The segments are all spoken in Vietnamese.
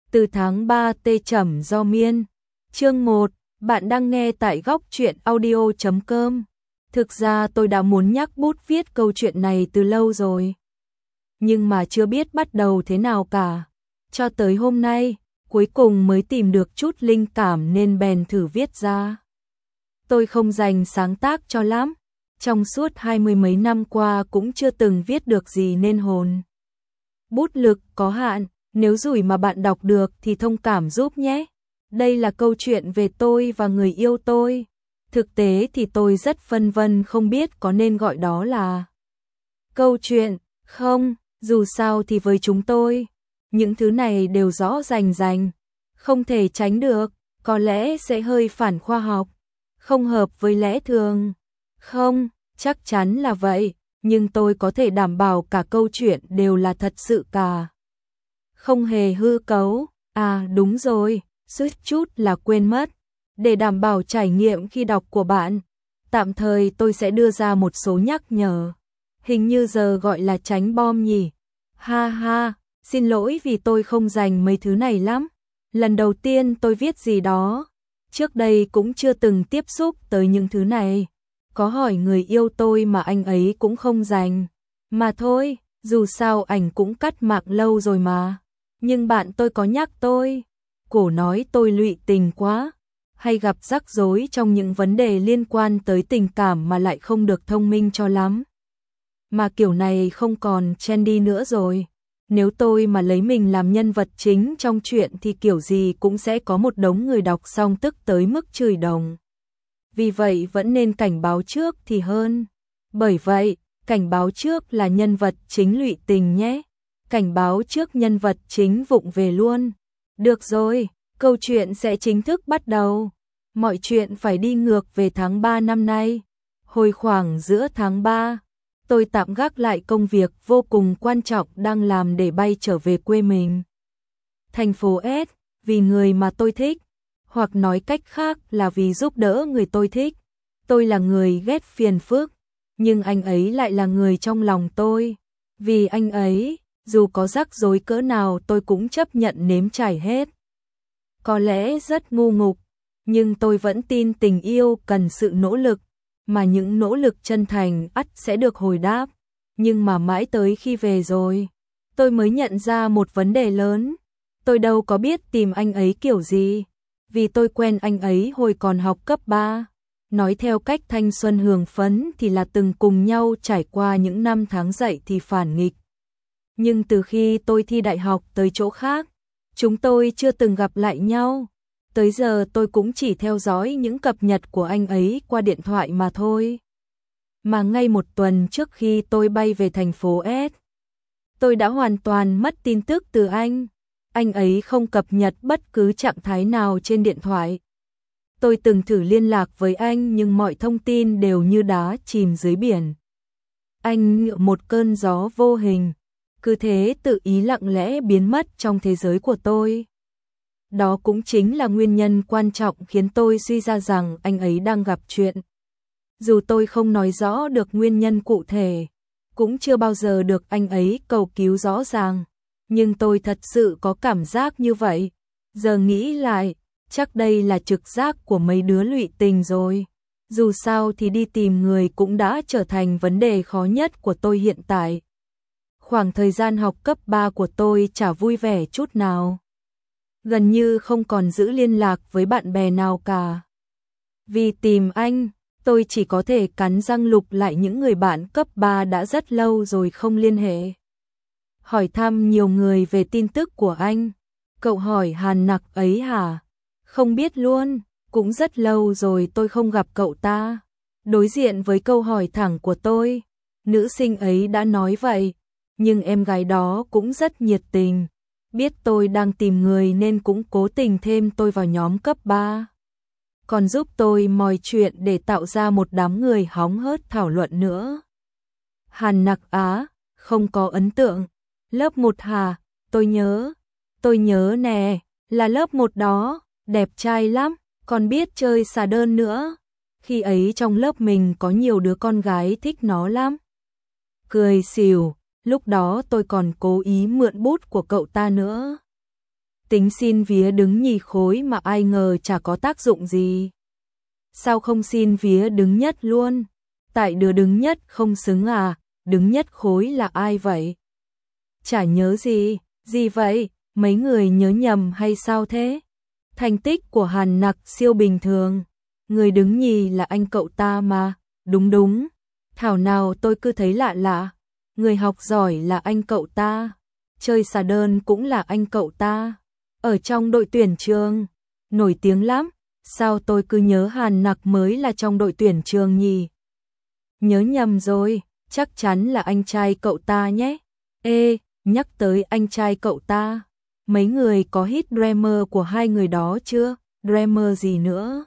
Từ tháng 3 tê trầm do miên. Chương 1, bạn đang nghe tại góc truyện audio.com. Thực ra tôi đã muốn nhắc bút viết câu chuyện này từ lâu rồi. Nhưng mà chưa biết bắt đầu thế nào cả. Cho tới hôm nay, cuối cùng mới tìm được chút linh cảm nên bèn thử viết ra. Tôi không dành sáng tác cho lắm. Trong suốt 20 mấy năm qua cũng chưa từng viết được gì nên hồn. Bút lực có hạn, nếu rủi mà bạn đọc được thì thông cảm giúp nhé. Đây là câu chuyện về tôi và người yêu tôi. Thực tế thì tôi rất phân vân không biết có nên gọi đó là câu chuyện không, dù sao thì với chúng tôi, những thứ này đều rõ rành, không thể tránh được, có lẽ sẽ hơi phản khoa học, không hợp với lẽ thường. Không, chắc chắn là vậy, nhưng tôi có thể đảm bảo cả câu chuyện đều là thật sự cả. Không hề hư cấu. À đúng rồi, suýt chút là quên mất. Để đảm bảo trải nghiệm khi đọc của bạn, tạm thời tôi sẽ đưa ra một số nhắc nhở. Hình như giờ gọi là tránh bom nhỉ? Ha ha, xin lỗi vì tôi không dành mấy thứ này lắm. Lần đầu tiên tôi viết gì đó, trước đây cũng chưa từng tiếp xúc tới những thứ này. Có hỏi người yêu tôi mà anh ấy cũng không dành. Mà thôi, dù sao ảnh cũng cắt mạng lâu rồi mà. Nhưng bạn tôi có nhắc tôi, cổ nói tôi lụy tình quá, hay gặp rắc rối trong những vấn đề liên quan tới tình cảm mà lại không được thông minh cho lắm. Mà kiểu này không còn trendy nữa rồi. Nếu tôi mà lấy mình làm nhân vật chính trong chuyện thì kiểu gì cũng sẽ có một đống người đọc xong tức tới mức chửi đồng. Vì vậy vẫn nên cảnh báo trước thì hơn. Bởi vậy, cảnh báo trước là nhân vật chính lụy tình nhé. Cảnh báo trước nhân vật chính vụng về luôn. Được rồi, câu chuyện sẽ chính thức bắt đầu. Mọi chuyện phải đi ngược về tháng 3 năm nay. Hồi khoảng giữa tháng 3, tôi tạm gác lại công việc vô cùng quan trọng đang làm để bay trở về quê mình. Thành phố S, vì người mà tôi thích, hoặc nói cách khác là vì giúp đỡ người tôi thích. Tôi là người ghét phiền phức, nhưng anh ấy lại là người trong lòng tôi. Vì anh ấy, dù có rắc rối cỡ nào tôi cũng chấp nhận nếm trải hết. Có lẽ rất ngu ngục, nhưng tôi vẫn tin tình yêu cần sự nỗ lực, mà những nỗ lực chân thành ắt sẽ được hồi đáp. Nhưng mà mãi tới khi về rồi, tôi mới nhận ra một vấn đề lớn. Tôi đâu có biết tìm anh ấy kiểu gì, vì tôi quen anh ấy hồi còn học cấp 3. Nói theo cách thanh xuân hưởng phấn thì là từng cùng nhau trải qua những năm tháng dậy thì phản nghịch. Nhưng từ khi tôi thi đại học tới chỗ khác, chúng tôi chưa từng gặp lại nhau. Tới giờ tôi cũng chỉ theo dõi những cập nhật của anh ấy qua điện thoại mà thôi. Mà ngay một tuần trước khi tôi bay về thành phố S, tôi đã hoàn toàn mất tin tức từ anh. Anh ấy không cập nhật bất cứ trạng thái nào trên điện thoại. Tôi từng thử liên lạc với anh nhưng mọi thông tin đều như đá chìm dưới biển. Anh như một cơn gió vô hình, cứ thế tự ý lặng lẽ biến mất trong thế giới của tôi. Đó cũng chính là nguyên nhân quan trọng khiến tôi suy ra rằng anh ấy đang gặp chuyện. Dù tôi không nói rõ được nguyên nhân cụ thể, cũng chưa bao giờ được anh ấy cầu cứu rõ ràng, nhưng tôi thật sự có cảm giác như vậy. Giờ nghĩ lại, chắc đây là trực giác của mấy đứa lụy tình rồi. Dù sao thì đi tìm người cũng đã trở thành vấn đề khó nhất của tôi hiện tại. Khoảng thời gian học cấp 3 của tôi chả vui vẻ chút nào. Gần như không còn giữ liên lạc với bạn bè nào cả. Vì tìm anh, tôi chỉ có thể cắn răng lục lại những người bạn cấp 3 đã rất lâu rồi không liên hệ. Hỏi thăm nhiều người về tin tức của anh. Cậu hỏi Hàn Nặc ấy hả? Không biết luôn, cũng rất lâu rồi tôi không gặp cậu ta. Đối diện với câu hỏi thẳng của tôi, nữ sinh ấy đã nói vậy, nhưng em gái đó cũng rất nhiệt tình. Biết tôi đang tìm người nên cũng cố tình thêm tôi vào nhóm cấp 3. Còn giúp tôi mọi chuyện để tạo ra một đám người hóng hớt thảo luận nữa. Hàn Nặc Á, không có ấn tượng. Lớp 1 hả? Tôi nhớ nè, là lớp 1 đó, đẹp trai lắm, còn biết chơi xà đơn nữa. Khi ấy trong lớp mình có nhiều đứa con gái thích nó lắm. Cười xỉu, lúc đó tôi còn cố ý mượn bút của cậu ta nữa. Tính xin vía đứng nhì khối mà ai ngờ chả có tác dụng gì. Sao không xin vía đứng nhất luôn? Tại đứa đứng nhất không xứng à, đứng nhất khối là ai vậy? Chả nhớ gì, gì vậy, mấy người nhớ nhầm hay sao thế? Thành tích của Hàn Nặc siêu bình thường, người đứng nhì là anh cậu ta mà, đúng đúng. Thảo nào tôi cứ thấy lạ lạ, người học giỏi là anh cậu ta, chơi xà đơn cũng là anh cậu ta, ở trong đội tuyển trường, nổi tiếng lắm, sao tôi cứ nhớ Hàn Nặc mới là trong đội tuyển trường nhỉ? Nhớ nhầm rồi, chắc chắn là anh trai cậu ta nhé. Ê, nhắc tới anh trai cậu ta, mấy người có hit Dreamer của hai người đó chưa? Dreamer gì nữa?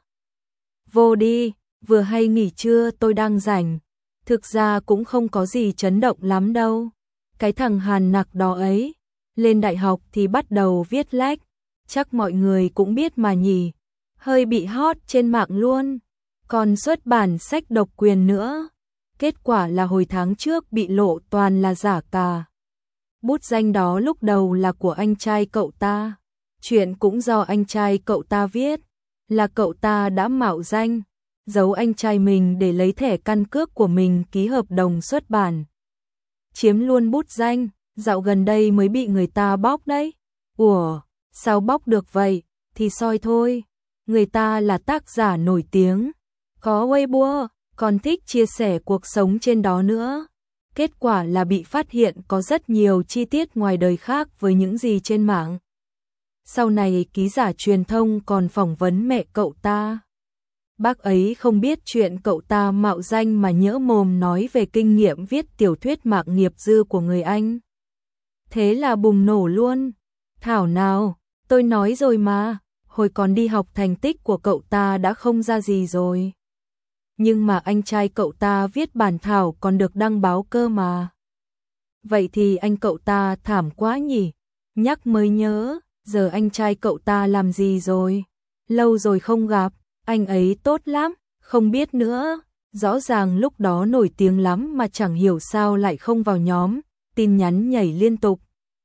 Vô đi, vừa hay nghỉ trưa tôi đang rảnh. Thực ra cũng không có gì chấn động lắm đâu. Cái thằng Hàn Nặc đó ấy, lên đại học thì bắt đầu viết lách, chắc mọi người cũng biết mà nhỉ. Hơi bị hot trên mạng luôn, còn xuất bản sách độc quyền nữa. Kết quả là hồi tháng trước bị lộ toàn là giả cả. Bút danh đó lúc đầu là của anh trai cậu ta. Chuyện cũng do anh trai cậu ta viết, là cậu ta đã mạo danh, giấu anh trai mình để lấy thẻ căn cước của mình ký hợp đồng xuất bản. Chiếm luôn bút danh, dạo gần đây mới bị người ta bóc đấy. Ủa, sao bóc được vậy? Thì soi thôi. Người ta là tác giả nổi tiếng, có Weibo, còn thích chia sẻ cuộc sống trên đó nữa. Kết quả là bị phát hiện có rất nhiều chi tiết ngoài đời khác với những gì trên mạng. Sau này ký giả truyền thông còn phỏng vấn mẹ cậu ta. Bác ấy không biết chuyện cậu ta mạo danh mà nhỡ mồm nói về kinh nghiệm viết tiểu thuyết Mạc Nghiệp Dư của người Anh. Thế là bùng nổ luôn. Thảo nào, tôi nói rồi mà, hồi còn đi học thành tích của cậu ta đã không ra gì rồi. Nhưng mà anh trai cậu ta viết bản thảo còn được đăng báo cơ mà. Vậy thì anh cậu ta thảm quá nhỉ? Nhắc mới nhớ, giờ anh trai cậu ta làm gì rồi? Lâu rồi không gặp, anh ấy tốt lắm, không biết nữa. Rõ ràng lúc đó nổi tiếng lắm mà chẳng hiểu sao lại không vào nhóm, tin nhắn nhảy liên tục.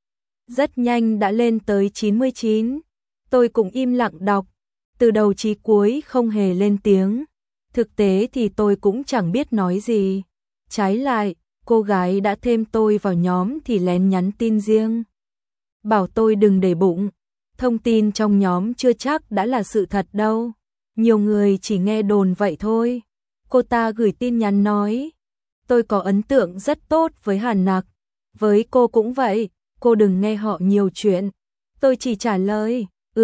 Rất nhanh đã lên tới 99. Tôi cũng im lặng đọc, từ đầu chí cuối không hề lên tiếng. Thực tế thì tôi cũng chẳng biết nói gì. Trái lại, cô gái đã thêm tôi vào nhóm thì lén nhắn tin riêng. Bảo tôi đừng để bụng, thông tin trong nhóm chưa chắc đã là sự thật đâu. Nhiều người chỉ nghe đồn vậy thôi. Cô ta gửi tin nhắn nói, tôi có ấn tượng rất tốt với Hàn Nặc. Với cô cũng vậy, cô đừng nghe họ nhiều chuyện. Tôi chỉ trả lời,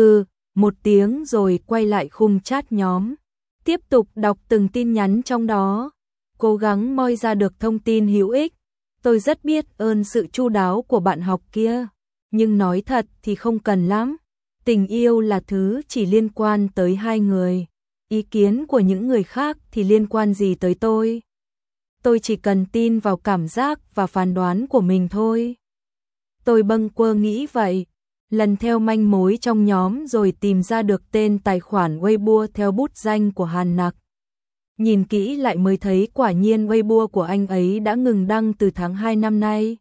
một tiếng rồi quay lại khung chat nhóm. Tiếp tục đọc từng tin nhắn trong đó, cố gắng moi ra được thông tin hữu ích. Tôi rất biết ơn sự chu đáo của bạn học kia, nhưng nói thật thì không cần lắm. Tình yêu là thứ chỉ liên quan tới hai người, ý kiến của những người khác thì liên quan gì tới tôi. Tôi chỉ cần tin vào cảm giác và phán đoán của mình thôi. Tôi bâng quơ nghĩ vậy, lần theo manh mối trong nhóm rồi tìm ra được tên tài khoản Weibo theo bút danh của Hàn Nặc. Nhìn kỹ lại mới thấy quả nhiên Weibo của anh ấy đã ngừng đăng từ tháng 2 năm nay.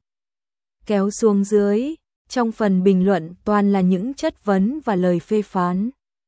Kéo xuống dưới, trong phần bình luận toàn là những chất vấn và lời phê phán.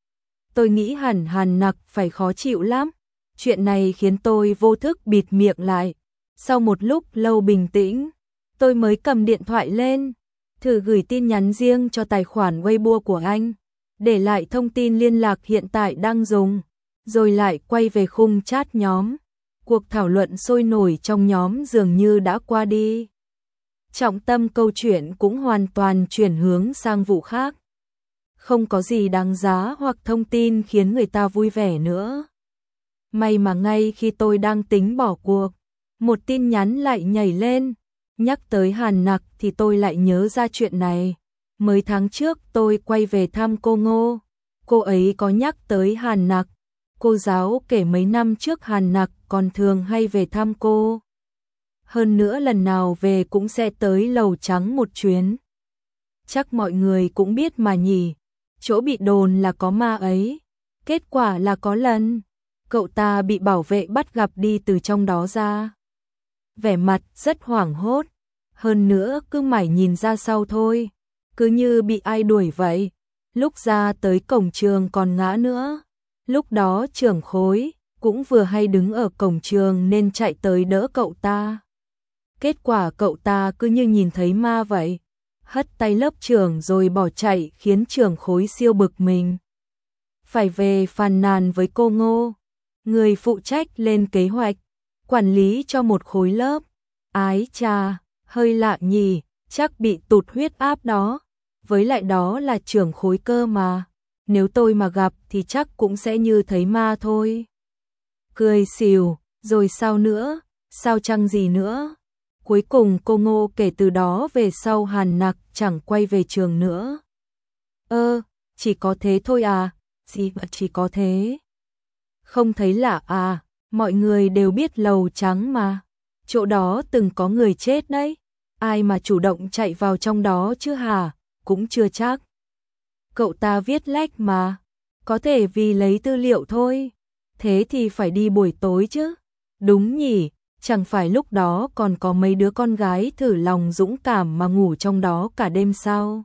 Tôi nghĩ hẳn Hàn Nặc phải khó chịu lắm. Chuyện này khiến tôi vô thức bịt miệng lại. Sau một lúc lâu bình tĩnh, tôi mới cầm điện thoại lên, thử gửi tin nhắn riêng cho tài khoản Weibo của anh, để lại thông tin liên lạc hiện tại đang dùng, rồi lại quay về khung chat nhóm. Cuộc thảo luận sôi nổi trong nhóm dường như đã qua đi. Trọng tâm câu chuyện cũng hoàn toàn chuyển hướng sang vụ khác. Không có gì đáng giá hoặc thông tin khiến người ta vui vẻ nữa. May mà ngay khi tôi đang tính bỏ cuộc, một tin nhắn lại nhảy lên. Nhắc tới Hàn Nặc thì tôi lại nhớ ra chuyện này. Mới tháng trước tôi quay về thăm cô Ngô. Cô ấy có nhắc tới Hàn Nặc. Cô giáo kể mấy năm trước Hàn Nặc còn thường hay về thăm cô. Hơn nữa lần nào về cũng sẽ tới Lầu Trắng một chuyến. Chắc mọi người cũng biết mà nhỉ. Chỗ bị đồn là có ma ấy. Kết quả là có lần cậu ta bị bảo vệ bắt gặp đi từ trong đó ra. Vẻ mặt rất hoảng hốt, hơn nữa cứ mải nhìn ra sau thôi, cứ như bị ai đuổi vậy. Lúc ra tới cổng trường còn ngã nữa. Lúc đó trưởng khối cũng vừa hay đứng ở cổng trường nên chạy tới đỡ cậu ta. Kết quả cậu ta cứ như nhìn thấy ma vậy, hất tay lớp trưởng rồi bỏ chạy khiến trưởng khối siêu bực mình. Phải về phàn nàn với cô Ngô, người phụ trách lên kế hoạch, quản lý cho một khối lớp. Ái chà, hơi lạ nhỉ, chắc bị tụt huyết áp đó. Với lại đó là trưởng khối cơ mà, nếu tôi mà gặp thì chắc cũng sẽ như thấy ma thôi. Cười xỉu, rồi sao nữa, sao chăng gì nữa. Cuối cùng cô Ngô kể từ đó về sau Hàn Nặc chẳng quay về trường nữa. Chỉ có thế thôi à, gì mà chỉ có thế. Không thấy lạ à, mọi người đều biết lầu trắng mà. Chỗ đó từng có người chết đấy, ai mà chủ động chạy vào trong đó chứ hả, cũng chưa chắc. Cậu ta viết lách mà, có thể vì lấy tư liệu thôi, thế thì phải đi buổi tối chứ. Đúng nhỉ, chẳng phải lúc đó còn có mấy đứa con gái thử lòng dũng cảm mà ngủ trong đó cả đêm sao?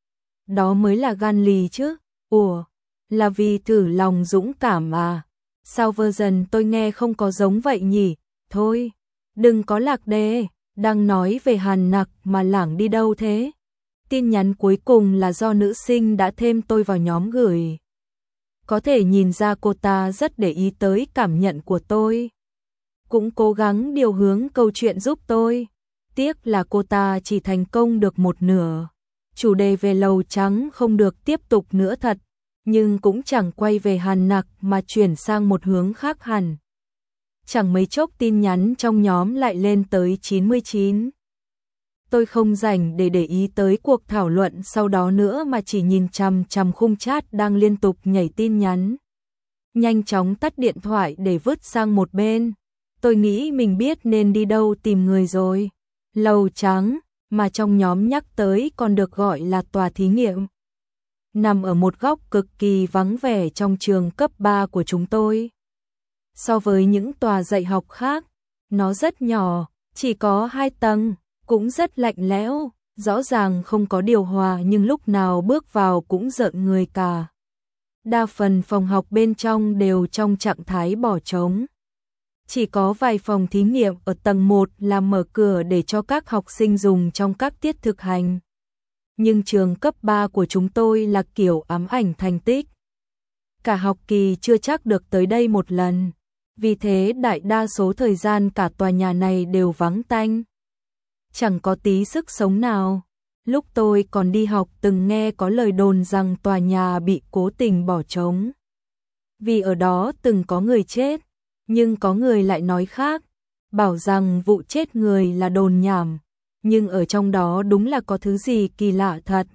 Đó mới là gan lì chứ. Ủa, là vì thử lòng dũng cảm à? Sao version tôi nghe không có giống vậy nhỉ? Thôi, đừng có lạc đề, đang nói về Hàn Nặc mà lảng đi đâu thế? Tin nhắn cuối cùng là do nữ sinh đã thêm tôi vào nhóm gửi. Có thể nhìn ra cô ta rất để ý tới cảm nhận của tôi. Cũng cố gắng điều hướng câu chuyện giúp tôi. Tiếc là cô ta chỉ thành công được một nửa. Chủ đề về lầu trắng không được tiếp tục nữa thật, nhưng cũng chẳng quay về Hàn Nặc mà chuyển sang một hướng khác hẳn. Chẳng mấy chốc tin nhắn trong nhóm lại lên tới 99. Tôi không rảnh để ý tới cuộc thảo luận sau đó nữa mà chỉ nhìn chằm chằm khung chat đang liên tục nhảy tin nhắn. Nhanh chóng tắt điện thoại để vứt sang một bên. Tôi nghĩ mình biết nên đi đâu tìm người rồi. Lầu trắng, mà trong nhóm nhắc tới còn được gọi là tòa thí nghiệm. Nằm ở một góc cực kỳ vắng vẻ trong trường cấp 3 của chúng tôi. So với những tòa dạy học khác, nó rất nhỏ, chỉ có 2 tầng, cũng rất lạnh lẽo, rõ ràng không có điều hòa nhưng lúc nào bước vào cũng rợn người cả. Đa phần phòng học bên trong đều trong trạng thái bỏ trống. Chỉ có vài phòng thí nghiệm ở tầng 1 là mở cửa để cho các học sinh dùng trong các tiết thực hành. Nhưng trường cấp 3 của chúng tôi là kiểu ám ảnh thành tích. Cả học kỳ chưa chắc được tới đây một lần. Vì thế đại đa số thời gian cả tòa nhà này đều vắng tanh. Chẳng có tí sức sống nào. Lúc tôi còn đi học từng nghe có lời đồn rằng tòa nhà bị cố tình bỏ trống. Vì ở đó từng có người chết. Nhưng có người lại nói khác, bảo rằng vụ chết người là đồn nhảm, nhưng ở trong đó đúng là có thứ gì kỳ lạ thật.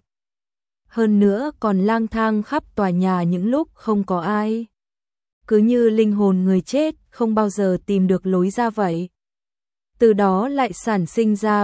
Hơn nữa còn lang thang khắp tòa nhà những lúc không có ai. Cứ như linh hồn người chết không bao giờ tìm được lối ra vậy. Từ đó lại sản sinh ra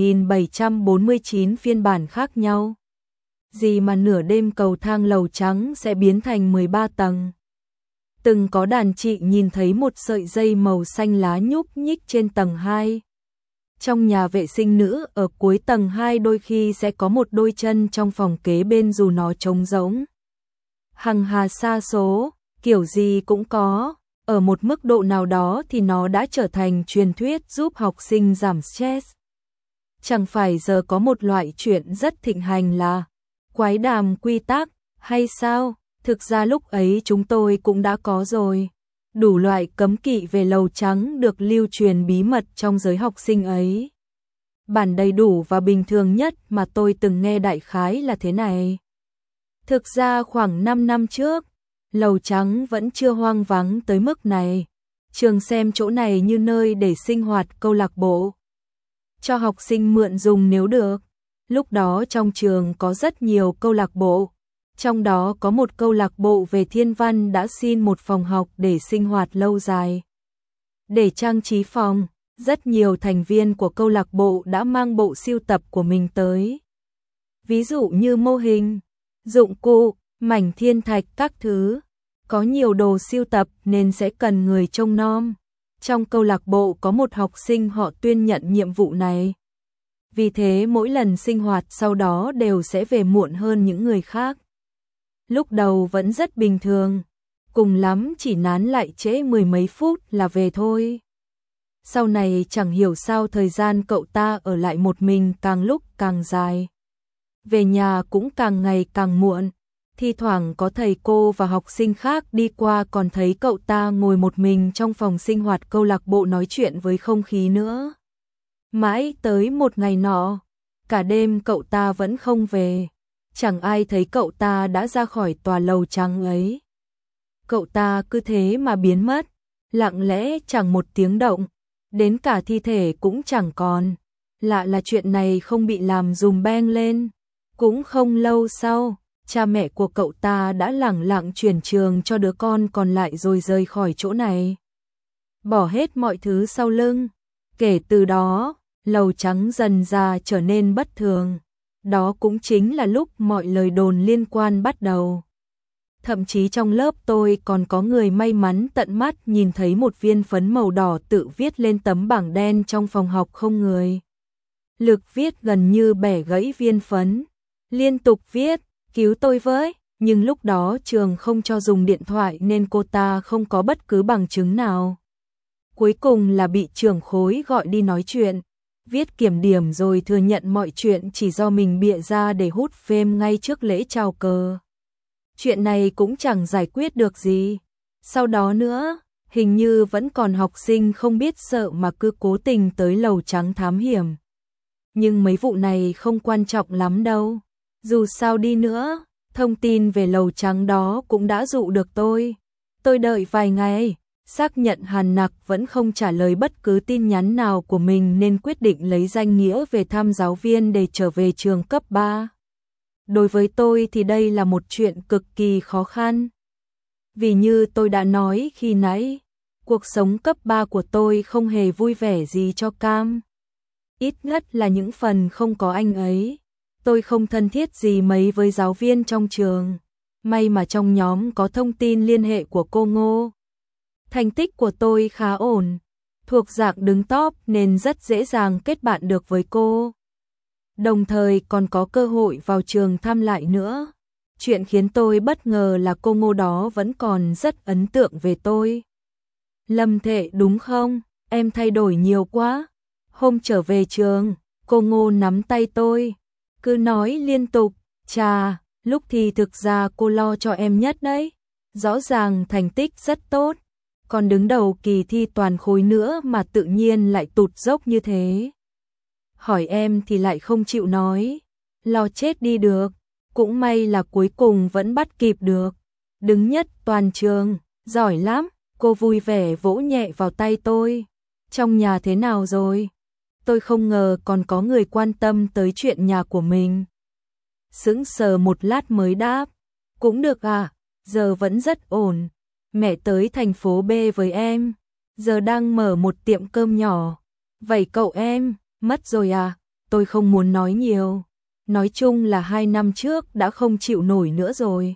7.749 phiên bản khác nhau. Gì mà nửa đêm cầu thang lầu trắng sẽ biến thành 13 tầng. Từng có đàn chị nhìn thấy một sợi dây màu xanh lá nhúc nhích trên tầng 2. Trong nhà vệ sinh nữ ở cuối tầng 2 đôi khi sẽ có một đôi chân trong phòng kế bên dù nó trống rỗng. Hằng hà sa số, kiểu gì cũng có, ở một mức độ nào đó thì nó đã trở thành truyền thuyết giúp học sinh giảm stress. Chẳng phải giờ có một loại chuyện rất thịnh hành là quái đàm quy tắc, hay sao? Thực ra lúc ấy chúng tôi cũng đã có rồi. Đủ loại cấm kỵ về lầu trắng được lưu truyền bí mật trong giới học sinh ấy. Bản đầy đủ và bình thường nhất mà tôi từng nghe đại khái là thế này. Thực ra khoảng 5 năm trước, lầu trắng vẫn chưa hoang vắng tới mức này. Trường xem chỗ này như nơi để sinh hoạt câu lạc bộ. Cho học sinh mượn dùng nếu được. Lúc đó trong trường có rất nhiều câu lạc bộ. Trong đó có một câu lạc bộ về thiên văn đã xin một phòng học để sinh hoạt lâu dài. Để trang trí phòng, rất nhiều thành viên của câu lạc bộ đã mang bộ sưu tập của mình tới. Ví dụ như mô hình, dụng cụ, mảnh thiên thạch các thứ. Có nhiều đồ sưu tập nên sẽ cần người trông nom. Trong câu lạc bộ có một học sinh họ tuyên nhận nhiệm vụ này. Vì thế mỗi lần sinh hoạt sau đó đều sẽ về muộn hơn những người khác. lúc đầu vẫn rất bình thường, cùng lắm chỉ nán lại trễ mười mấy phút là về thôi. Sau này chẳng hiểu sao thời gian cậu ta ở lại một mình càng lúc càng dài. Về nhà cũng càng ngày càng muộn, thi thoảng có thầy cô và học sinh khác đi qua còn thấy cậu ta ngồi một mình trong phòng sinh hoạt câu lạc bộ nói chuyện với không khí nữa. Mãi tới một ngày nọ, cả đêm cậu ta vẫn không về, chẳng ai thấy cậu ta đã ra khỏi tòa lầu trắng ấy. Cậu ta cứ thế mà biến mất, lặng lẽ chẳng một tiếng động, đến cả thi thể cũng chẳng còn. Lạ là chuyện này không bị làm dùm beng lên. Cũng không lâu sau, cha mẹ của cậu ta đã lẳng lặng chuyển trường cho đứa con còn lại rồi rời khỏi chỗ này. Bỏ hết mọi thứ sau lưng. Kể từ đó, lầu trắng dần ra trở nên bất thường. Đó cũng chính là lúc mọi lời đồn liên quan bắt đầu. Thậm chí trong lớp tôi còn có người may mắn tận mắt nhìn thấy một viên phấn màu đỏ tự viết lên tấm bảng đen trong phòng học không người. Lực viết gần như bẻ gãy viên phấn, liên tục viết, cứu tôi với, nhưng lúc đó trường không cho dùng điện thoại nên cô ta không có bất cứ bằng chứng nào. Cuối cùng là bị trưởng khối gọi đi nói chuyện, viết kiểm điểm rồi thừa nhận mọi chuyện chỉ do mình bịa ra để hút fame ngay trước lễ chào cờ. Chuyện này cũng chẳng giải quyết được gì. Sau đó nữa, hình như vẫn còn học sinh không biết sợ mà cứ cố tình tới lầu trắng thám hiểm. Nhưng mấy vụ này không quan trọng lắm đâu. Dù sao đi nữa, thông tin về lầu trắng đó cũng đã dụ được tôi. Tôi đợi vài ngày, xác nhận Hàn Nặc vẫn không trả lời bất cứ tin nhắn nào của mình nên quyết định lấy danh nghĩa về thăm giáo viên để trở về trường cấp 3. Đối với tôi thì đây là một chuyện cực kỳ khó khăn. Vì như tôi đã nói khi nãy, cuộc sống cấp 3 của tôi không hề vui vẻ gì cho Cam. Ít nhất là những phần không có anh ấy. Tôi không thân thiết gì mấy với giáo viên trong trường. May mà trong nhóm có thông tin liên hệ của cô Ngô. Thành tích của tôi khá ổn, thuộc dạng đứng top nên rất dễ dàng kết bạn được với cô. Đồng thời còn có cơ hội vào trường thăm lại nữa. Chuyện khiến tôi bất ngờ là cô Ngô đó vẫn còn rất ấn tượng về tôi. Lâm Thệ đúng không? Em thay đổi nhiều quá. Hôm trở về trường, cô Ngô nắm tay tôi, cứ nói liên tục, chà, lúc thì thực ra cô lo cho em nhất đấy. Rõ ràng thành tích rất tốt, còn đứng đầu kỳ thi toàn khối nữa mà tự nhiên lại tụt dốc như thế. Hỏi em thì lại không chịu nói, lo chết đi được, cũng may là cuối cùng vẫn bắt kịp được. Đứng nhất toàn trường, giỏi lắm, cô vui vẻ vỗ nhẹ vào tay tôi. Trong nhà thế nào rồi? Tôi không ngờ còn có người quan tâm tới chuyện nhà của mình. Sững sờ một lát mới đáp, cũng được à, giờ vẫn rất ổn. Mẹ tới thành phố B với em, giờ đang mở một tiệm cơm nhỏ. Vậy cậu em, mất rồi à? Tôi không muốn nói nhiều. Nói chung là 2 năm trước đã không chịu nổi nữa rồi.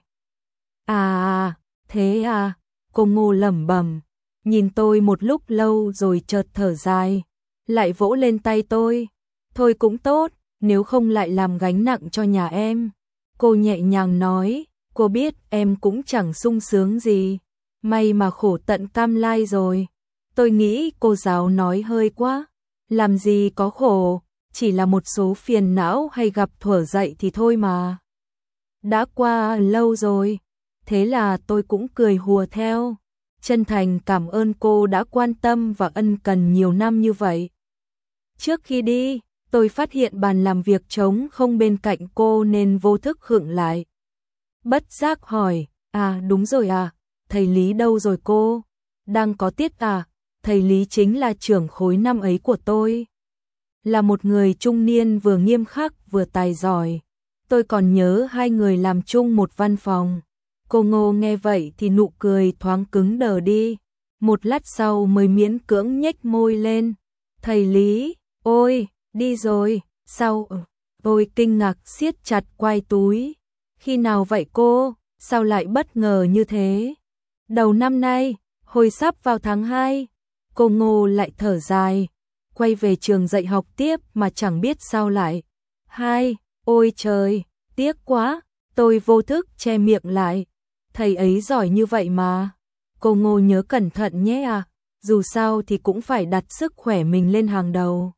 À, thế à, cô Ngô lẩm bẩm, nhìn tôi một lúc lâu rồi chợt thở dài, lại vỗ lên tay tôi. Thôi cũng tốt, nếu không lại làm gánh nặng cho nhà em. Cô nhẹ nhàng nói, cô biết em cũng chẳng sung sướng gì. May mà khổ tận cam lai rồi. Tôi nghĩ cô giáo nói hơi quá. Làm gì có khổ, chỉ là một số phiền não hay gặp thuở dậy thì thôi mà. Đã qua lâu rồi, thế là tôi cũng cười hùa theo. Chân thành cảm ơn cô đã quan tâm và ân cần nhiều năm như vậy. Trước khi đi, tôi phát hiện bàn làm việc trống không bên cạnh cô nên vô thức khựng lại. Bất giác hỏi, à đúng rồi à, thầy Lý đâu rồi cô? Đang có tiết à? Thầy Lý chính là trưởng khối năm ấy của tôi. Là một người trung niên vừa nghiêm khắc vừa tài giỏi. Tôi còn nhớ hai người làm chung một văn phòng. Cô Ngô nghe vậy thì nụ cười thoáng cứng đờ đi. Một lát sau mới miễn cưỡng nhếch môi lên. Thầy Lý, ôi, đi rồi, sao? Tôi kinh ngạc siết chặt quai túi. Khi nào vậy cô? Sao lại bất ngờ như thế? Đầu năm nay, hồi sắp vào tháng 2, cô Ngô lại thở dài, quay về trường dạy học tiếp mà chẳng biết sao lại. Ôi trời, tiếc quá, Tôi vô thức che miệng lại. Thầy ấy giỏi như vậy mà. Cô Ngô nhớ cẩn thận nhé à. Dù sao thì cũng phải đặt sức khỏe mình lên hàng đầu.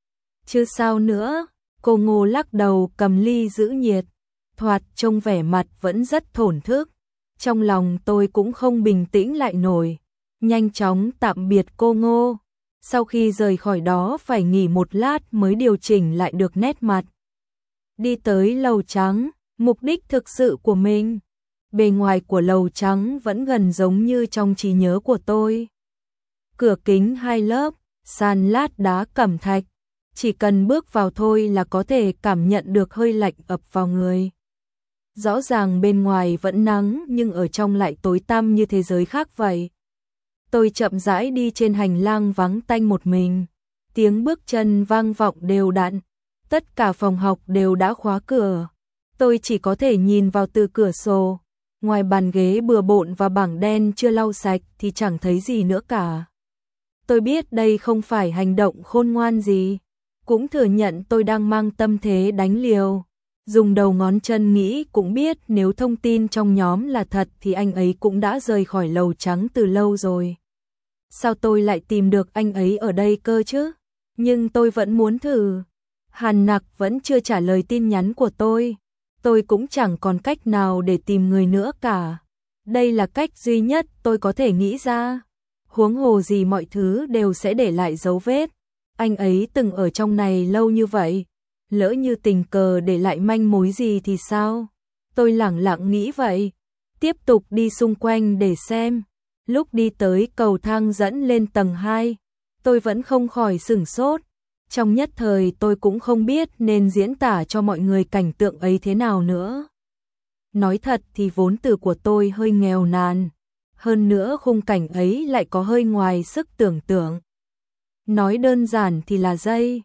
Chứ sao nữa. Cô Ngô lắc đầu cầm ly giữ nhiệt. Thoạt trông vẻ mặt vẫn rất thổn thức. Trong lòng tôi cũng không bình tĩnh lại nổi. Nhanh chóng tạm biệt cô Ngô. Sau khi rời khỏi đó phải nghỉ một lát mới điều chỉnh lại được nét mặt. Đi tới lầu trắng, mục đích thực sự của mình. Bề ngoài của lầu trắng vẫn gần giống như trong trí nhớ của tôi. Cửa kính 2 lớp, sàn lát đá cẩm thạch. Chỉ cần bước vào thôi là có thể cảm nhận được hơi lạnh ập vào người. Rõ ràng bên ngoài vẫn nắng nhưng ở trong lại tối tăm như thế giới khác vậy. Tôi chậm rãi đi trên hành lang vắng tanh một mình. Tiếng bước chân vang vọng đều đặn. Tất cả phòng học đều đã khóa cửa. Tôi chỉ có thể nhìn vào từ cửa sổ. Ngoài bàn ghế bừa bộn và bảng đen chưa lau sạch thì chẳng thấy gì nữa cả. Tôi biết đây không phải hành động khôn ngoan gì. Cũng thừa nhận tôi đang mang tâm thế đánh liều. Dùng đầu ngón chân nghĩ cũng biết nếu thông tin trong nhóm là thật thì anh ấy cũng đã rời khỏi lầu trắng từ lâu rồi. Sao tôi lại tìm được anh ấy ở đây cơ chứ? Nhưng tôi vẫn muốn thử. Hàn Nặc vẫn chưa trả lời tin nhắn của tôi. Tôi cũng chẳng còn cách nào để tìm người nữa cả. Đây là cách duy nhất tôi có thể nghĩ ra. Huống hồ gì mọi thứ đều sẽ để lại dấu vết. Anh ấy từng ở trong này lâu như vậy. Lỡ như tình cờ để lại manh mối gì thì sao? Tôi lẳng lặng nghĩ vậy. Tiếp tục đi xung quanh để xem. Lúc đi tới cầu thang dẫn lên tầng 2, tôi vẫn không khỏi sửng sốt. Trong nhất thời tôi cũng không biết nên diễn tả cho mọi người cảnh tượng ấy thế nào nữa. Nói thật thì vốn từ của tôi hơi nghèo nàn. Hơn nữa khung cảnh ấy lại có hơi ngoài sức tưởng tượng. Nói đơn giản thì là dây.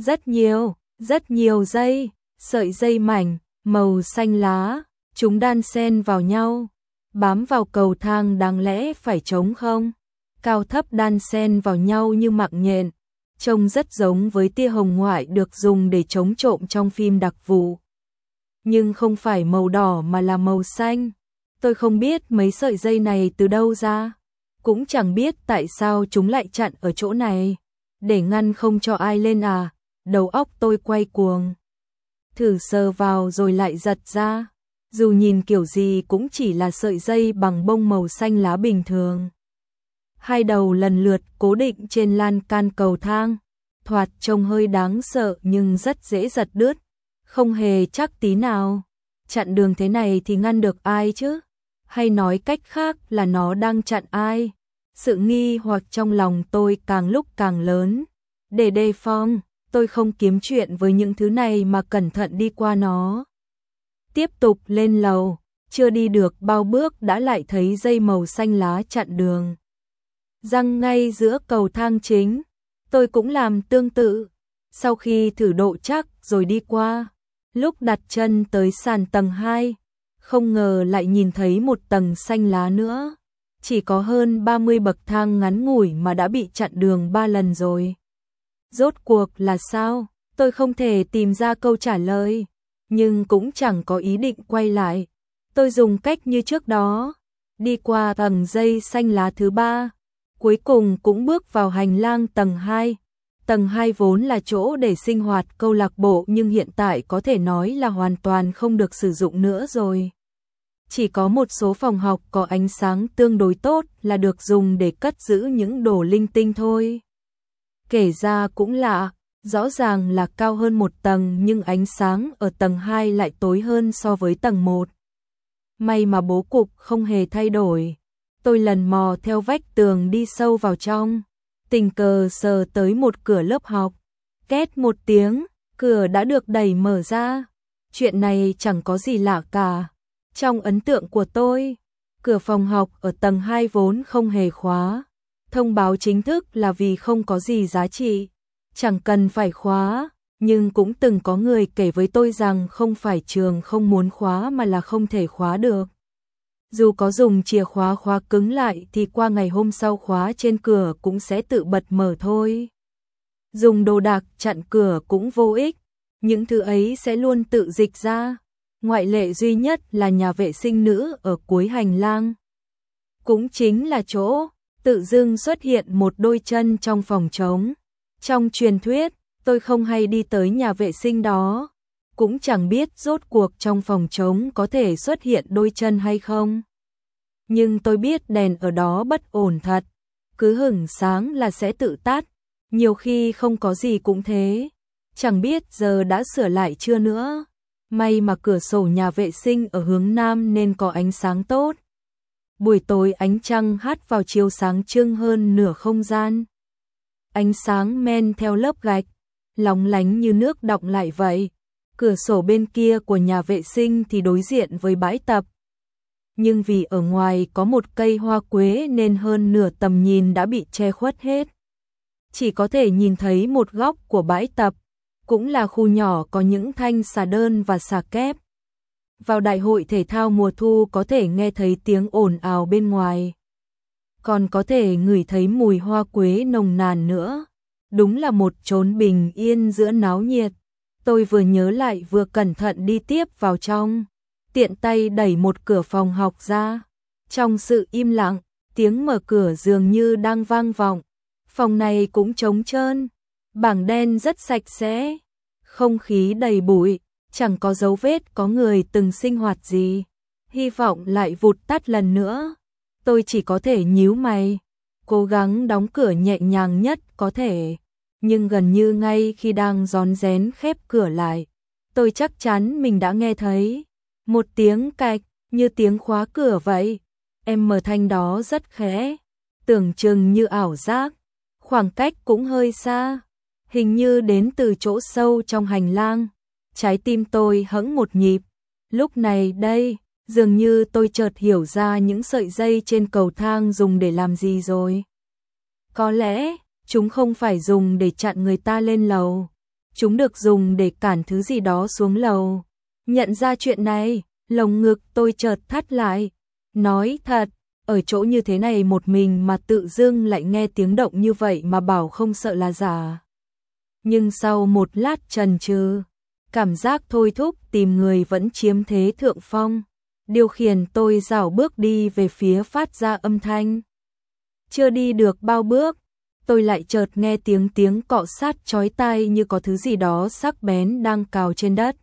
Rất nhiều dây. Sợi dây mảnh, màu xanh lá. Chúng đan xen vào nhau. Bám vào cầu thang đáng lẽ phải trống không? Cao thấp đan xen vào nhau như mạng nhện. Trông rất giống với tia hồng ngoại được dùng để chống trộm trong phim đặc vụ. Nhưng không phải màu đỏ mà là màu xanh. Tôi không biết mấy sợi dây này từ đâu ra. Cũng chẳng biết tại sao chúng lại chặn ở chỗ này. Để ngăn không cho ai lên à? Đầu óc tôi quay cuồng. Thử sờ vào rồi lại giật ra. Dù nhìn kiểu gì cũng chỉ là sợi dây bằng bông màu xanh lá bình thường. Hai đầu lần lượt cố định trên lan can cầu thang. Thoạt trông hơi đáng sợ nhưng rất dễ giật đứt. Không hề chắc tí nào. Chặn đường thế này thì ngăn được ai chứ? Hay nói cách khác là nó đang chặn ai? Sự nghi hoặc trong lòng tôi càng lúc càng lớn. Để đề phòng, tôi không kiếm chuyện với những thứ này mà cẩn thận đi qua nó. Tiếp tục lên lầu, chưa đi được bao bước đã lại thấy dây màu xanh lá chặn đường. Giăng ngay giữa cầu thang chính, tôi cũng làm tương tự. Sau khi thử độ chắc rồi đi qua, lúc đặt chân tới sàn tầng 2, không ngờ lại nhìn thấy một tầng xanh lá nữa. Chỉ có hơn 30 bậc thang ngắn ngủi mà đã bị chặn đường 3 lần rồi. Rốt cuộc là sao? Tôi không thể tìm ra câu trả lời, nhưng cũng chẳng có ý định quay lại. Tôi dùng cách như trước đó, đi qua tầng dây xanh lá thứ 3, cuối cùng cũng bước vào hành lang tầng 2. Tầng 2 vốn là chỗ để sinh hoạt câu lạc bộ nhưng hiện tại có thể nói là hoàn toàn không được sử dụng nữa rồi. Chỉ có một số phòng học có ánh sáng tương đối tốt là được dùng để cất giữ những đồ linh tinh thôi. Kể ra cũng lạ, rõ ràng là cao hơn một tầng nhưng ánh sáng ở tầng 2 lại tối hơn so với tầng 1. May mà bố cục không hề thay đổi. Tôi lần mò theo vách tường đi sâu vào trong, tình cờ sờ tới một cửa lớp học. Két một tiếng, cửa đã được đẩy mở ra. Chuyện này chẳng có gì lạ cả. Trong ấn tượng của tôi, cửa phòng học ở tầng 2 vốn không hề khóa. Thông báo chính thức là vì không có gì giá trị, chẳng cần phải khóa, nhưng cũng từng có người kể với tôi rằng không phải trường không muốn khóa mà là không thể khóa được. Dù có dùng chìa khóa khóa cứng lại thì qua ngày hôm sau khóa trên cửa cũng sẽ tự bật mở thôi. Dùng đồ đạc chặn cửa cũng vô ích, những thứ ấy sẽ luôn tự dịch ra. Ngoại lệ duy nhất là nhà vệ sinh nữ ở cuối hành lang. Cũng chính là chỗ tự dưng xuất hiện một đôi chân trong phòng trống. Trong truyền thuyết, tôi không hay đi tới nhà vệ sinh đó, cũng chẳng biết rốt cuộc trong phòng trống có thể xuất hiện đôi chân hay không. Nhưng tôi biết đèn ở đó bất ổn thật, cứ hửng sáng là sẽ tự tắt, nhiều khi không có gì cũng thế. Chẳng biết giờ đã sửa lại chưa nữa. May mà cửa sổ nhà vệ sinh ở hướng nam nên có ánh sáng tốt. Buổi tối ánh trăng hắt vào chiếu sáng trưng hơn nửa không gian. Ánh sáng men theo lớp gạch, lóng lánh như nước đọng lại vậy. Cửa sổ bên kia của nhà vệ sinh thì đối diện với bãi tập. Nhưng vì ở ngoài có một cây hoa quế nên hơn nửa tầm nhìn đã bị che khuất hết. Chỉ có thể nhìn thấy một góc của bãi tập, cũng là khu nhỏ có những thanh xà đơn và xà kép. Vào đại hội thể thao mùa thu có thể nghe thấy tiếng ồn ào bên ngoài. Còn có thể ngửi thấy mùi hoa quế nồng nàn nữa. Đúng là một chốn bình yên giữa náo nhiệt. Tôi vừa nhớ lại vừa cẩn thận đi tiếp vào trong. Tiện tay đẩy một cửa phòng học ra. Trong sự im lặng, tiếng mở cửa dường như đang vang vọng. Phòng này cũng trống trơn. Bảng đen rất sạch sẽ. Không khí đầy bụi. Chẳng có dấu vết có người từng sinh hoạt gì. Hy vọng lại vụt tắt lần nữa. Tôi chỉ có thể nhíu mày, cố gắng đóng cửa nhẹ nhàng nhất có thể. Nhưng gần như ngay khi đang rón rén khép cửa lại, tôi chắc chắn mình đã nghe thấy một tiếng cạch như tiếng khóa cửa vậy. Em mở thanh đó rất khẽ, tưởng chừng như ảo giác, khoảng cách cũng hơi xa, hình như đến từ chỗ sâu trong hành lang. Trái tim tôi hẫng một nhịp. Lúc này đây, dường như tôi chợt hiểu ra những sợi dây trên cầu thang dùng để làm gì rồi. Có lẽ, chúng không phải dùng để chặn người ta lên lầu. Chúng được dùng để cản thứ gì đó xuống lầu. Nhận ra chuyện này, lồng ngực tôi chợt thắt lại. Nói thật, ở chỗ như thế này một mình mà tự dưng lại nghe tiếng động như vậy mà bảo không sợ là giả. Nhưng sau một lát chần chừ, cảm giác thôi thúc tìm người vẫn chiếm thế thượng phong. Điều khiển tôi rảo bước đi về phía phát ra âm thanh. Chưa đi được bao bước, tôi lại chợt nghe tiếng cọ sát chói tai như có thứ gì đó sắc bén đang cào trên đất.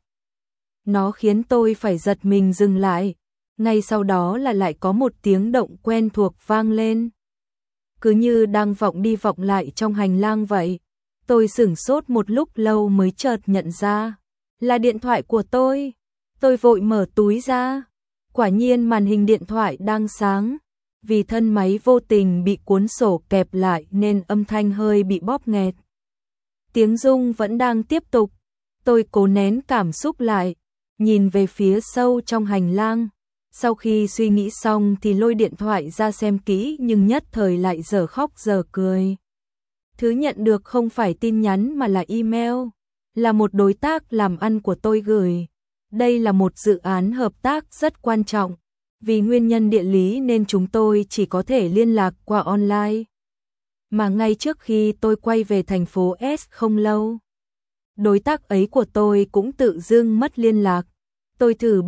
Nó khiến tôi phải giật mình dừng lại, ngay sau đó là lại có một tiếng động quen thuộc vang lên. Cứ như đang vọng đi vọng lại trong hành lang vậy. Tôi sửng sốt một lúc lâu mới chợt nhận ra, là điện thoại của tôi. Tôi vội mở túi ra. Quả nhiên màn hình điện thoại đang sáng, vì thân máy vô tình bị cuốn sổ kẹp lại nên âm thanh hơi bị bóp nghẹt. Tiếng rung vẫn đang tiếp tục, tôi cố nén cảm xúc lại, nhìn về phía sâu trong hành lang. Sau khi suy nghĩ xong thì lôi điện thoại ra xem kỹ nhưng nhất thời lại dở khóc dở cười. Thứ nhận được không phải tin nhắn mà là email, là một đối tác làm ăn của tôi gửi. Đây là một dự án hợp tác rất quan trọng, vì nguyên nhân địa lý nên chúng tôi chỉ có thể liên lạc qua online. Mà ngay trước khi tôi quay về thành phố S không lâu, đối tác ấy của tôi cũng tự dưng mất liên lạc. Tôi thử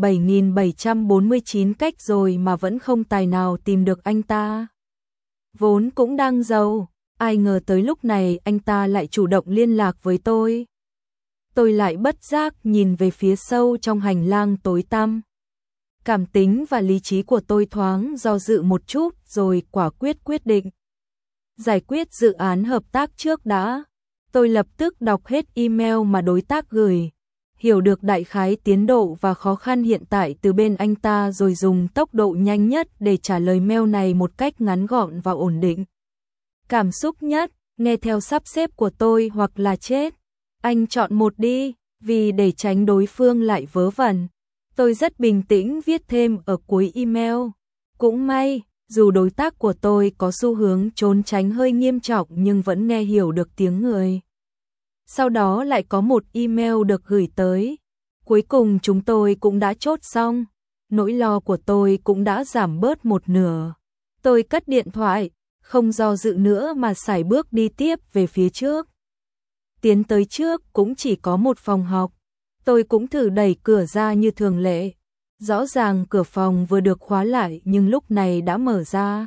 7.749 cách rồi mà vẫn không tài nào tìm được anh ta. Vốn cũng đang giàu, ai ngờ tới lúc này anh ta lại chủ động liên lạc với tôi. Tôi lại bất giác nhìn về phía sâu trong hành lang tối tăm. Cảm tính và lý trí của tôi thoáng do dự một chút rồi quả quyết định. Giải quyết dự án hợp tác trước đã. Tôi lập tức đọc hết email mà đối tác gửi, hiểu được đại khái tiến độ và khó khăn hiện tại từ bên anh ta rồi dùng tốc độ nhanh nhất để trả lời mail này một cách ngắn gọn và ổn định. Cảm xúc nhất, nghe theo sắp xếp của tôi hoặc là chết. Anh chọn một đi, vì để tránh đối phương lại vớ vẩn. Tôi rất bình tĩnh viết thêm ở cuối email. Cũng may, dù đối tác của tôi có xu hướng trốn tránh hơi nghiêm trọng nhưng vẫn nghe hiểu được tiếng người. Sau đó lại có một email được gửi tới. Cuối cùng chúng tôi cũng đã chốt xong. Nỗi lo của tôi cũng đã giảm bớt một nửa. Tôi cất điện thoại, không do dự nữa mà sải bước đi tiếp về phía trước. Tiến tới trước cũng chỉ có một phòng học. Tôi cũng thử đẩy cửa ra như thường lệ. Rõ ràng cửa phòng vừa được khóa lại nhưng lúc này đã mở ra.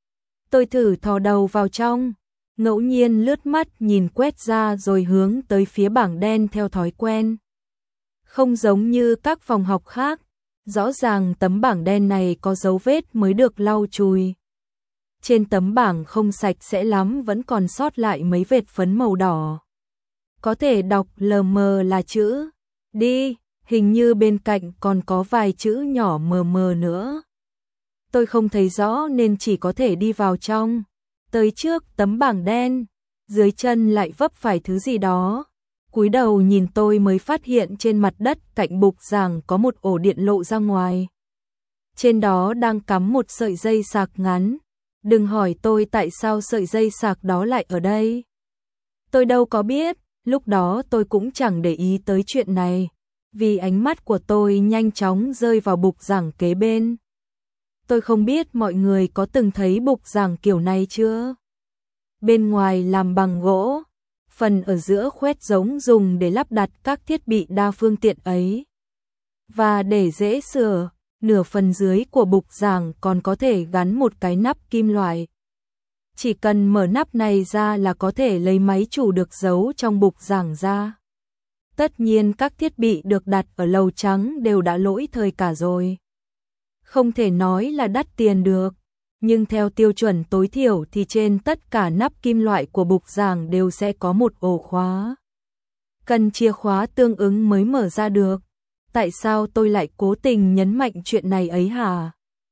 Tôi thử thò đầu vào trong, ngẫu nhiên lướt mắt nhìn quét ra rồi hướng tới phía bảng đen theo thói quen. Không giống như các phòng học khác, rõ ràng tấm bảng đen này có dấu vết mới được lau chùi. Trên tấm bảng không sạch sẽ lắm vẫn còn sót lại mấy vệt phấn màu đỏ. Có thể đọc lờ mờ là chữ đi, hình như bên cạnh còn có vài chữ nhỏ mờ mờ nữa. Tôi không thấy rõ nên chỉ có thể đi vào trong. Tới trước tấm bảng đen, dưới chân lại vấp phải thứ gì đó. Cúi đầu nhìn tôi mới phát hiện trên mặt đất cạnh bục giảng có một ổ điện lộ ra ngoài. Trên đó đang cắm một sợi dây sạc ngắn. Đừng hỏi tôi tại sao sợi dây sạc đó lại ở đây. Tôi đâu có biết, lúc đó tôi cũng chẳng để ý tới chuyện này, vì ánh mắt của tôi nhanh chóng rơi vào bục giảng kế bên. Tôi không biết mọi người có từng thấy bục giảng kiểu này chưa? Bên ngoài làm bằng gỗ, phần ở giữa khoét giống dùng để lắp đặt các thiết bị đa phương tiện ấy. Và để dễ sửa, nửa phần dưới của bục giảng còn có thể gắn một cái nắp kim loại. Chỉ cần mở nắp này ra là có thể lấy máy chủ được giấu trong bục giảng ra. Tất nhiên các thiết bị được đặt ở lầu trắng đều đã lỗi thời cả rồi. Không thể nói là đắt tiền được, nhưng theo tiêu chuẩn tối thiểu thì trên tất cả nắp kim loại của bục giảng đều sẽ có một ổ khóa. Cần chìa khóa tương ứng mới mở ra được. Tại sao tôi lại cố tình nhấn mạnh chuyện này ấy hả?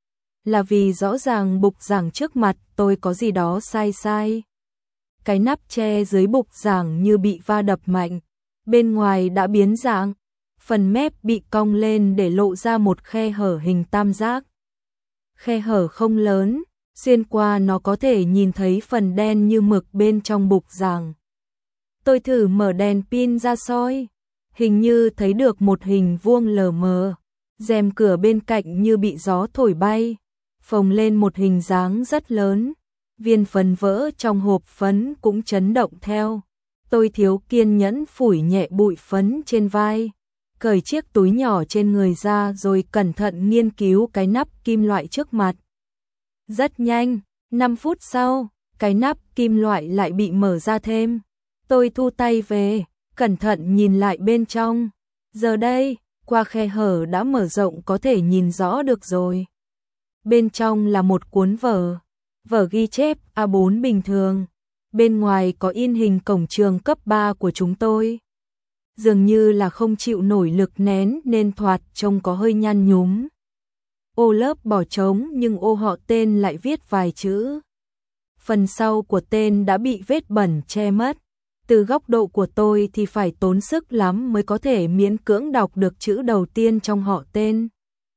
Là vì rõ ràng bục giảng trước mặt tôi có gì đó sai sai. Cái nắp che dưới bục giảng như bị va đập mạnh, bên ngoài đã biến dạng, phần mép bị cong lên để lộ ra một khe hở hình tam giác. Khe hở không lớn, xuyên qua nó có thể nhìn thấy phần đen như mực bên trong bục giảng. Tôi thử mở đèn pin ra soi, hình như thấy được một hình vuông lờ mờ, rèm cửa bên cạnh như bị gió thổi bay, phồng lên một hình dáng rất lớn, viên phấn vỡ trong hộp phấn cũng chấn động theo. Tôi thiếu kiên nhẫn phủi nhẹ bụi phấn trên vai, cởi chiếc túi nhỏ trên người ra rồi cẩn thận nghiên cứu cái nắp kim loại trước mặt. Rất nhanh, 5 phút sau, cái nắp kim loại lại bị mở ra thêm. Tôi thu tay về, cẩn thận nhìn lại bên trong. Giờ đây, qua khe hở đã mở rộng có thể nhìn rõ được rồi. Bên trong là một cuốn vở ghi chép A4 bình thường. Bên ngoài có in hình cổng trường cấp 3 của chúng tôi. Dường như là không chịu nổi lực nén nên thoạt trông có hơi nhăn nhúm. Ô lớp bỏ trống nhưng ô họ tên lại viết vài chữ. Phần sau của tên đã bị vết bẩn che mất. Từ góc độ của tôi thì phải tốn sức lắm mới có thể miễn cưỡng đọc được chữ đầu tiên trong họ tên.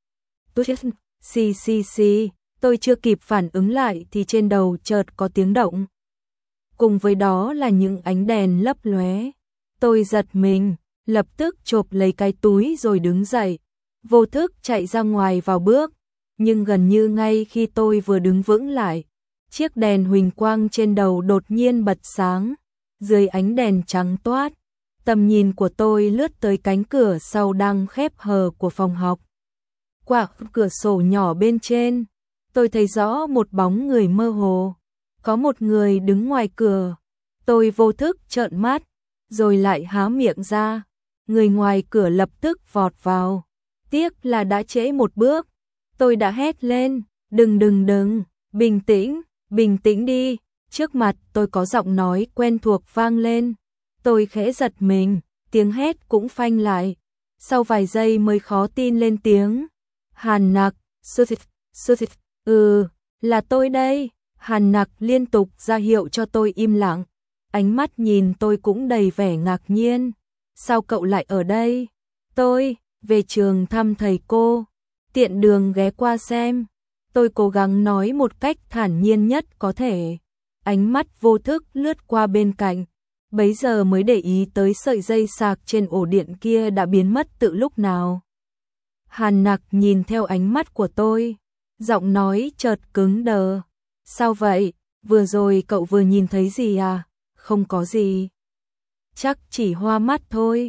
CCC, tôi chưa kịp phản ứng lại thì trên đầu chợt có tiếng động. Cùng với đó là những ánh đèn lấp lóe. Tôi giật mình, lập tức chộp lấy cái túi rồi đứng dậy, vô thức chạy ra ngoài vào bước. Nhưng gần như ngay khi tôi vừa đứng vững lại, chiếc đèn huỳnh quang trên đầu đột nhiên bật sáng. Dưới ánh đèn trắng toát, tầm nhìn của tôi lướt tới cánh cửa sau đang khép hờ của phòng học. Qua cửa sổ nhỏ bên trên, tôi thấy rõ một bóng người mơ hồ. Có một người đứng ngoài cửa. Tôi vô thức trợn mắt, rồi lại há miệng ra. Người ngoài cửa lập tức vọt vào. Tiếc là đã trễ một bước. Tôi đã hét lên, đừng, bình tĩnh đi. Trước mặt tôi có giọng nói quen thuộc vang lên. Tôi khẽ giật mình, tiếng hét cũng phanh lại. Sau vài giây mới khó tin lên tiếng. Hàn Nặc, Suthit, là tôi đây. Hàn Nặc liên tục ra hiệu cho tôi im lặng. Ánh mắt nhìn tôi cũng đầy vẻ ngạc nhiên. Sao cậu lại ở đây? Tôi, về trường thăm thầy cô. Tiện đường ghé qua xem. Tôi cố gắng nói một cách thản nhiên nhất có thể. Ánh mắt vô thức lướt qua bên cạnh. Bấy giờ mới để ý tới sợi dây sạc trên ổ điện kia đã biến mất từ lúc nào. Hàn Nặc nhìn theo ánh mắt của tôi. Giọng nói chợt cứng đờ. Sao vậy? Vừa rồi cậu vừa nhìn thấy gì à? Không có gì. Chắc chỉ hoa mắt thôi.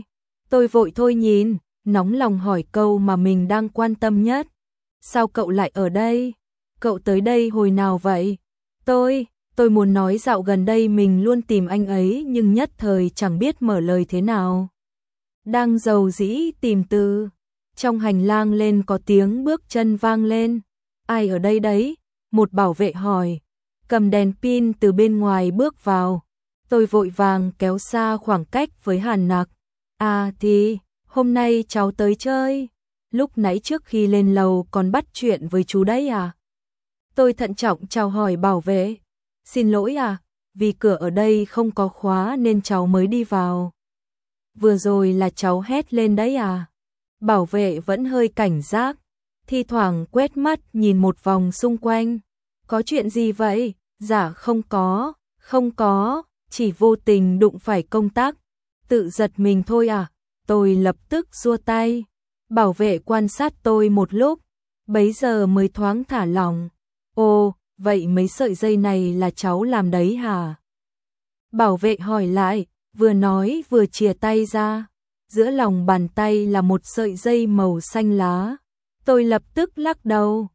Tôi vội thôi nhìn, nóng lòng hỏi câu mà mình đang quan tâm nhất. Sao cậu lại ở đây? Cậu tới đây hồi nào vậy? Tôi muốn nói dạo gần đây mình luôn tìm anh ấy nhưng nhất thời chẳng biết mở lời thế nào. Đang rầu rĩ tìm từ. Trong hành lang lên có tiếng bước chân vang lên. Ai ở đây đấy? Một bảo vệ hỏi. Cầm đèn pin từ bên ngoài bước vào. Tôi vội vàng kéo xa khoảng cách với Hàn Nặc. À thì, hôm nay cháu tới chơi. Lúc nãy trước khi lên lầu còn bắt chuyện với chú đấy à? Tôi thận trọng chào hỏi bảo vệ. Xin lỗi à, vì cửa ở đây không có khóa nên cháu mới đi vào. Vừa rồi là cháu hét lên đấy à? Bảo vệ vẫn hơi cảnh giác, thi thoảng quét mắt nhìn một vòng xung quanh. Có chuyện gì vậy? Dạ không có, chỉ vô tình đụng phải công tắc. Tự giật mình thôi à? Tôi lập tức xua tay. Bảo vệ quan sát tôi một lúc, bấy giờ mới thoáng thả lỏng. Ồ, vậy mấy sợi dây này là cháu làm đấy hả? Bảo vệ hỏi lại, vừa nói vừa chìa tay ra. Giữa lòng bàn tay là một sợi dây màu xanh lá. Tôi lập tức lắc đầu.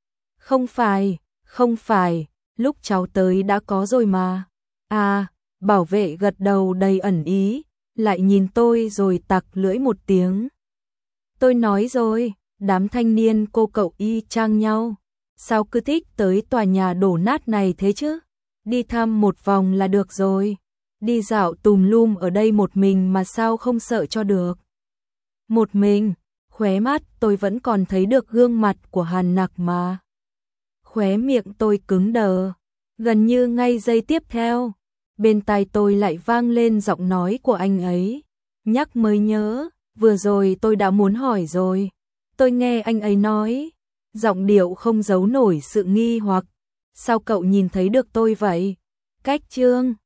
Không phải, lúc cháu tới đã có rồi mà. À, bảo vệ gật đầu đầy ẩn ý, lại nhìn tôi rồi tặc lưỡi một tiếng. Tôi nói rồi, đám thanh niên cô cậu y chang nhau. Sao cứ thích tới tòa nhà đổ nát này thế chứ? Đi thăm một vòng là được rồi. Đi dạo tùm lum ở đây một mình mà sao không sợ cho được. Một mình, khóe mắt tôi vẫn còn thấy được gương mặt của Hàn Nặc mà. Khóe miệng tôi cứng đờ, gần như ngay giây tiếp theo, bên tai tôi lại vang lên giọng nói của anh ấy. Nhắc mới nhớ, vừa rồi tôi đã muốn hỏi rồi. Tôi nghe anh ấy nói, giọng điệu không giấu nổi sự nghi hoặc. Sao cậu nhìn thấy được tôi vậy? Cách Trương